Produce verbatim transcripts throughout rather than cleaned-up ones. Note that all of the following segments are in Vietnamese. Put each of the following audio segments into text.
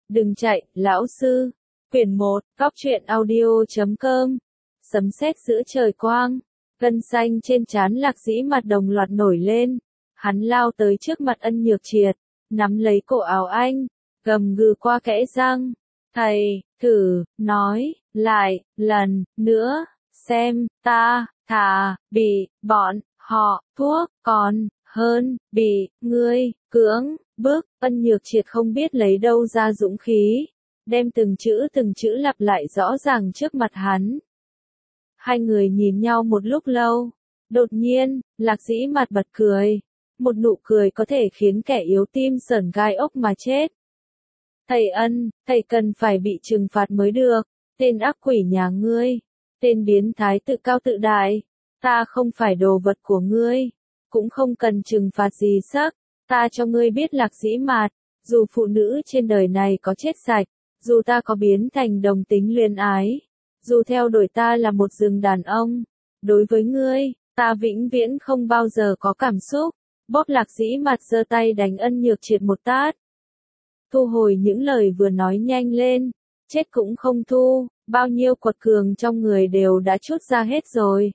Đừng chạy, lão sư. Quyển một, góc truyện audio chấm com. Sấm sét giữa trời quang. Gân xanh trên trán Lạc Dĩ Mạt đồng loạt nổi lên. Hắn lao tới trước mặt Ân Nhược Triệt, nắm lấy cổ áo anh, gầm gừ qua kẽ răng. Thầy, thử, nói, lại, lần, nữa, xem, ta, thà, bị, bọn, họ, thuốc, còn, hơn, bị, ngươi, cưỡng, bức. Ân Nhược Triệt không biết lấy đâu ra dũng khí, đem từng chữ từng chữ lặp lại rõ ràng trước mặt hắn. Hai người nhìn nhau một lúc lâu, đột nhiên, Lạc Dĩ Mạt bật cười. Một nụ cười có thể khiến kẻ yếu tim sởn gai ốc mà chết. Thầy Ân, thầy cần phải bị trừng phạt mới được, tên ác quỷ nhà ngươi, tên biến thái tự cao tự đại, ta không phải đồ vật của ngươi, cũng không cần trừng phạt gì sắc, ta cho ngươi biết Lạc Dĩ Mạt, dù phụ nữ trên đời này có chết sạch, dù ta có biến thành đồng tính luyến ái, dù theo đuổi ta là một rừng đàn ông, đối với ngươi, ta vĩnh viễn không bao giờ có cảm xúc. Bóp Lạc Dĩ Mạt giơ tay đánh Ân Nhược Triệt một tát. Thu hồi những lời vừa nói nhanh lên, chết cũng không thu, bao nhiêu quật cường trong người đều đã trút ra hết rồi.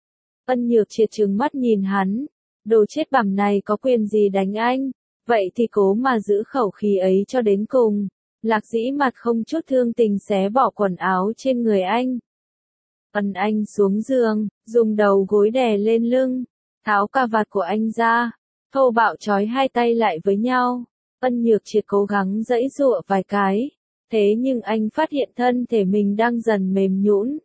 Ân Nhược Triệt trừng mắt nhìn hắn, đồ chết bẩm này có quyền gì đánh anh, vậy thì cố mà giữ khẩu khí ấy cho đến cùng. Lạc Dĩ Mạt không chút thương tình xé bỏ quần áo trên người anh. Ấn anh xuống giường, dùng đầu gối đè lên lưng, tháo cà vạt của anh ra, thô bạo trói hai tay lại với nhau. Ân Nhược Triệt cố gắng giãy giụa vài cái, thế nhưng anh phát hiện thân thể mình đang dần mềm nhũn,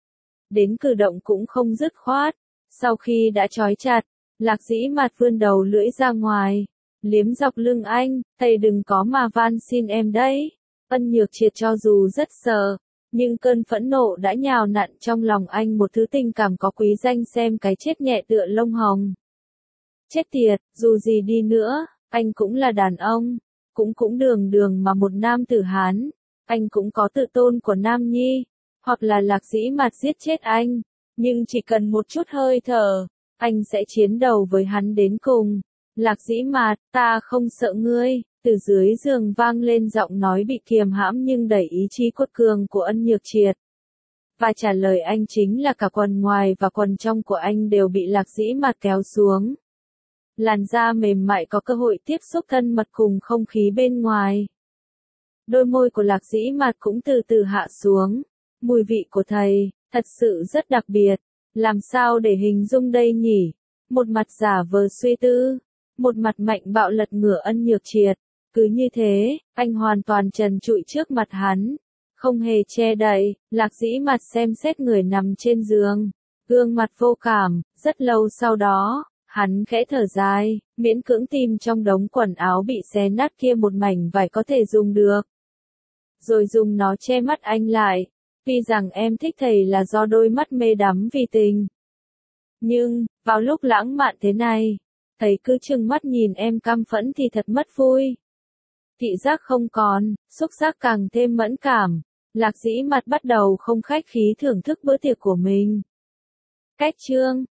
đến cử động cũng không dứt khoát. Sau khi đã trói chặt, Lạc Dĩ Mạt vươn đầu lưỡi ra ngoài, liếm dọc lưng anh, thầy đừng có mà van xin em đấy. Ân Nhược Triệt cho dù rất sợ, nhưng cơn phẫn nộ đã nhào nặn trong lòng anh một thứ tình cảm có quý danh xem cái chết nhẹ tựa lông hồng. Chết tiệt, dù gì đi nữa, anh cũng là đàn ông, cũng cũng đường đường mà một nam tử Hán, anh cũng có tự tôn của nam nhi, hoặc là Lạc Dĩ Mạt giết chết anh, nhưng chỉ cần một chút hơi thở, anh sẽ chiến đầu với hắn đến cùng. Lạc Dĩ Mạt, ta không sợ ngươi, từ dưới giường vang lên giọng nói bị kiềm hãm nhưng đầy ý chí quật cường của Ân Nhược Triệt. Và trả lời anh chính là cả quần ngoài và quần trong của anh đều bị Lạc Dĩ Mạt kéo xuống. Làn da mềm mại có cơ hội tiếp xúc thân mật cùng không khí bên ngoài. Đôi môi của Lạc Dĩ Mạt cũng từ từ hạ xuống. Mùi vị của thầy, thật sự rất đặc biệt. Làm sao để hình dung đây nhỉ? Một mặt giả vờ suy tư, một mặt mạnh bạo lật ngửa Ân Nhược Triệt. Cứ như thế, anh hoàn toàn trần trụi trước mặt hắn, không hề che đậy. Lạc Dĩ Mạt xem xét người nằm trên giường, gương mặt vô cảm. Rất lâu sau đó, hắn khẽ thở dài, miễn cưỡng tìm trong đống quần áo bị xé nát kia một mảnh vải có thể dùng được, rồi dùng nó che mắt anh lại. Tuy rằng em thích thầy là do đôi mắt mê đắm vì tình, nhưng, vào lúc lãng mạn thế này, thầy cứ trừng mắt nhìn em căm phẫn thì thật mất vui. Thị giác không còn, xúc giác càng thêm mẫn cảm. Lạc Dĩ Mạt bắt đầu không khách khí thưởng thức bữa tiệc của mình. Cách chương